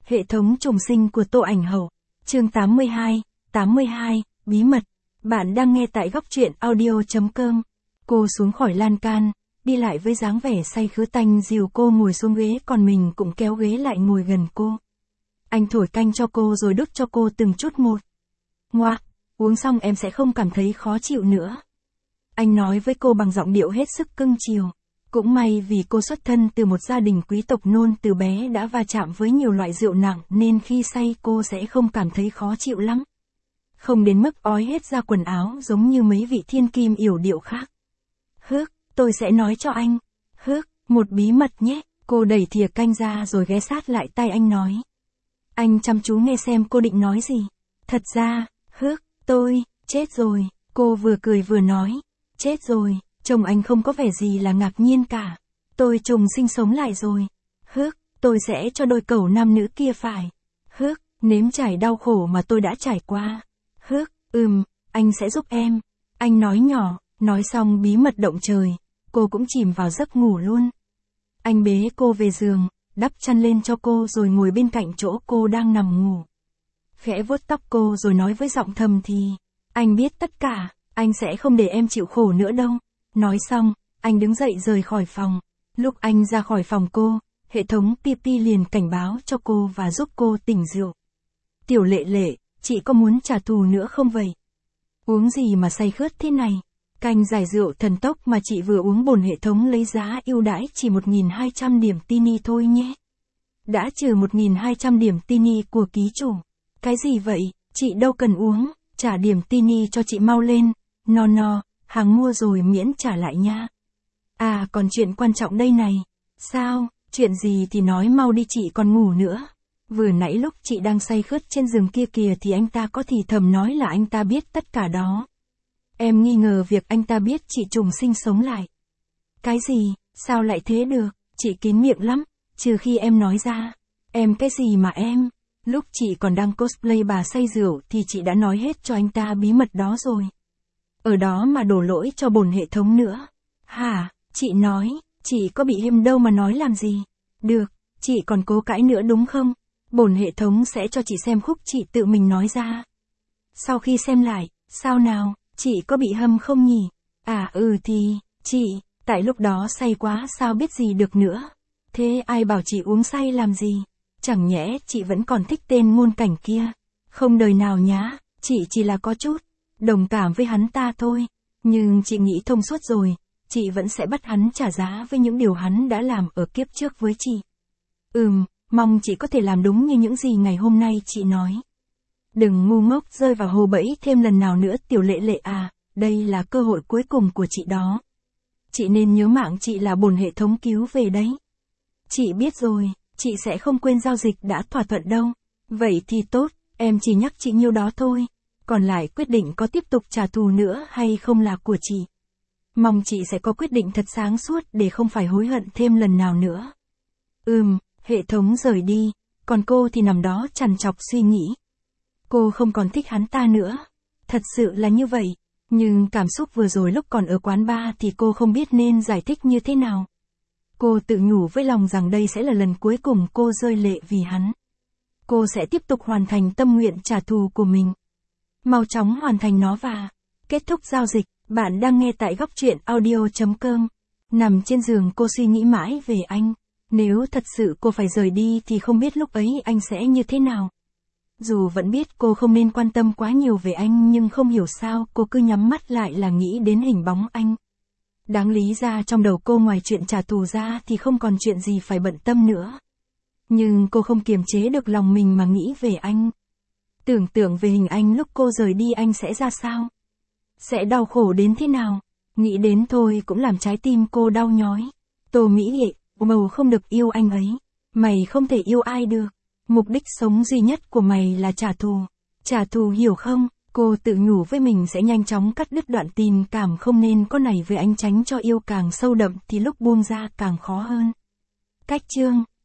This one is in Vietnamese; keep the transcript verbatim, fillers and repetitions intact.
Hệ thống trùng sinh của Tô Ảnh Hậu. Chương tám mươi hai, tám mươi hai, bí mật. Bạn đang nghe tại góc truyện audio chấm com. Cô xuống khỏi lan can, đi lại với dáng vẻ say khứa tanh dìu cô ngồi xuống ghế, còn mình cũng kéo ghế lại ngồi gần cô. Anh thổi canh cho cô rồi đút cho cô từng chút một. Ngoạc, uống xong em sẽ không cảm thấy khó chịu nữa. Anh nói với cô bằng giọng điệu hết sức cưng chiều. Cũng may vì cô xuất thân từ một gia đình quý tộc nôn từ bé đã va chạm với nhiều loại rượu nặng nên khi say cô sẽ không cảm thấy khó chịu lắm. Không đến mức ói hết ra quần áo giống như mấy vị thiên kim yểu điệu khác. Hước, tôi sẽ nói cho anh. Hước, một bí mật nhé. Cô đẩy thìa canh ra rồi ghé sát lại tai anh nói. Anh chăm chú nghe xem cô định nói gì. Thật ra, hước, tôi, chết rồi. Cô vừa cười vừa nói. Chết rồi. Chồng anh không có vẻ gì là ngạc nhiên cả. Tôi trùng sinh sống lại rồi. Hước, tôi sẽ cho đôi cẩu nam nữ kia phải. Hước, nếm trải đau khổ mà tôi đã trải qua. Hước, ừm, anh sẽ giúp em. Anh nói nhỏ, nói xong bí mật động trời. Cô cũng chìm vào giấc ngủ luôn. Anh bế cô về giường, đắp chăn lên cho cô rồi ngồi bên cạnh chỗ cô đang nằm ngủ. Khẽ vuốt tóc cô rồi nói với giọng thầm thì. Anh biết tất cả, anh sẽ không để em chịu khổ nữa đâu. Nói xong, anh đứng dậy rời khỏi phòng. Lúc anh ra khỏi phòng cô, hệ thống pê pê liền cảnh báo cho cô và giúp cô tỉnh rượu. Tiểu Lệ Lệ, chị có muốn trả thù nữa không vậy? Uống gì mà say khướt thế này? Canh giải rượu thần tốc mà chị vừa uống bổn hệ thống lấy giá ưu đãi chỉ một nghìn hai trăm điểm tini thôi nhé. Đã trừ một nghìn hai trăm điểm tini của ký chủ. Cái gì vậy, chị đâu cần uống, trả điểm tini cho chị mau lên. No no. Hàng mua rồi miễn trả lại nha. À còn chuyện quan trọng đây này. Sao, chuyện gì thì nói mau đi, chị còn ngủ nữa. Vừa nãy lúc chị đang say khướt trên giường kia kìa thì anh ta có thì thầm nói là anh ta biết tất cả đó. Em nghi ngờ việc anh ta biết chị trùng sinh sống lại. Cái gì, sao lại thế được, chị kín miệng lắm, trừ khi em nói ra. Em cái gì mà em, lúc chị còn đang cosplay bà say rượu thì chị đã nói hết cho anh ta bí mật đó rồi. Ở đó mà đổ lỗi cho bổn hệ thống nữa. Hả, chị nói, chị có bị hiêm đâu mà nói làm gì. Được, chị còn cố cãi nữa đúng không? Bổn hệ thống sẽ cho chị xem khúc chị tự mình nói ra. Sau khi xem lại, sao nào, chị có bị hâm không nhỉ? À ừ thì, chị, tại lúc đó say quá sao biết gì được nữa. Thế ai bảo chị uống say làm gì? Chẳng nhẽ chị vẫn còn thích tên ngôn cảnh kia. Không đời nào nhá, chị chỉ là có chút đồng cảm với hắn ta thôi, nhưng chị nghĩ thông suốt rồi, chị vẫn sẽ bắt hắn trả giá với những điều hắn đã làm ở kiếp trước với chị. Ừm, mong chị có thể làm đúng như những gì ngày hôm nay chị nói. Đừng ngu ngốc rơi vào hồ bẫy thêm lần nào nữa Tiểu Lệ Lệ à, đây là cơ hội cuối cùng của chị đó. Chị nên nhớ mạng chị là bổn hệ thống cứu về đấy. Chị biết rồi, chị sẽ không quên giao dịch đã thỏa thuận đâu. Vậy thì tốt, em chỉ nhắc chị nhiêu đó thôi. Còn lại quyết định có tiếp tục trả thù nữa hay không là của chị. Mong chị sẽ có quyết định thật sáng suốt để không phải hối hận thêm lần nào nữa. Ừm, hệ thống rời đi, còn cô thì nằm đó trằn trọc suy nghĩ. Cô không còn thích hắn ta nữa. Thật sự là như vậy, nhưng cảm xúc vừa rồi lúc còn ở quán bar thì cô không biết nên giải thích như thế nào. Cô tự nhủ với lòng rằng đây sẽ là lần cuối cùng cô rơi lệ vì hắn. Cô sẽ tiếp tục hoàn thành tâm nguyện trả thù của mình. Mau chóng hoàn thành nó và kết thúc giao dịch. Bạn đang nghe tại góc truyện audio chấm com. Nằm trên giường cô suy nghĩ mãi về anh. Nếu thật sự cô phải rời đi thì không biết lúc ấy anh sẽ như thế nào. Dù vẫn biết cô không nên quan tâm quá nhiều về anh nhưng không hiểu sao cô cứ nhắm mắt lại là nghĩ đến hình bóng anh. Đáng lý ra trong đầu cô ngoài chuyện trả thù ra thì không còn chuyện gì phải bận tâm nữa. Nhưng cô không kiềm chế được lòng mình mà nghĩ về anh. Tưởng tượng về hình anh lúc cô rời đi anh sẽ ra sao? Sẽ đau khổ đến thế nào? Nghĩ đến thôi cũng làm trái tim cô đau nhói. Tô Mỹ Lệ, màu không được yêu anh ấy. Mày không thể yêu ai được. Mục đích sống duy nhất của mày là trả thù. Trả thù hiểu không? Cô tự nhủ với mình sẽ nhanh chóng cắt đứt đoạn tình cảm không nên có này với anh, tránh cho yêu càng sâu đậm thì lúc buông ra càng khó hơn. Cách chương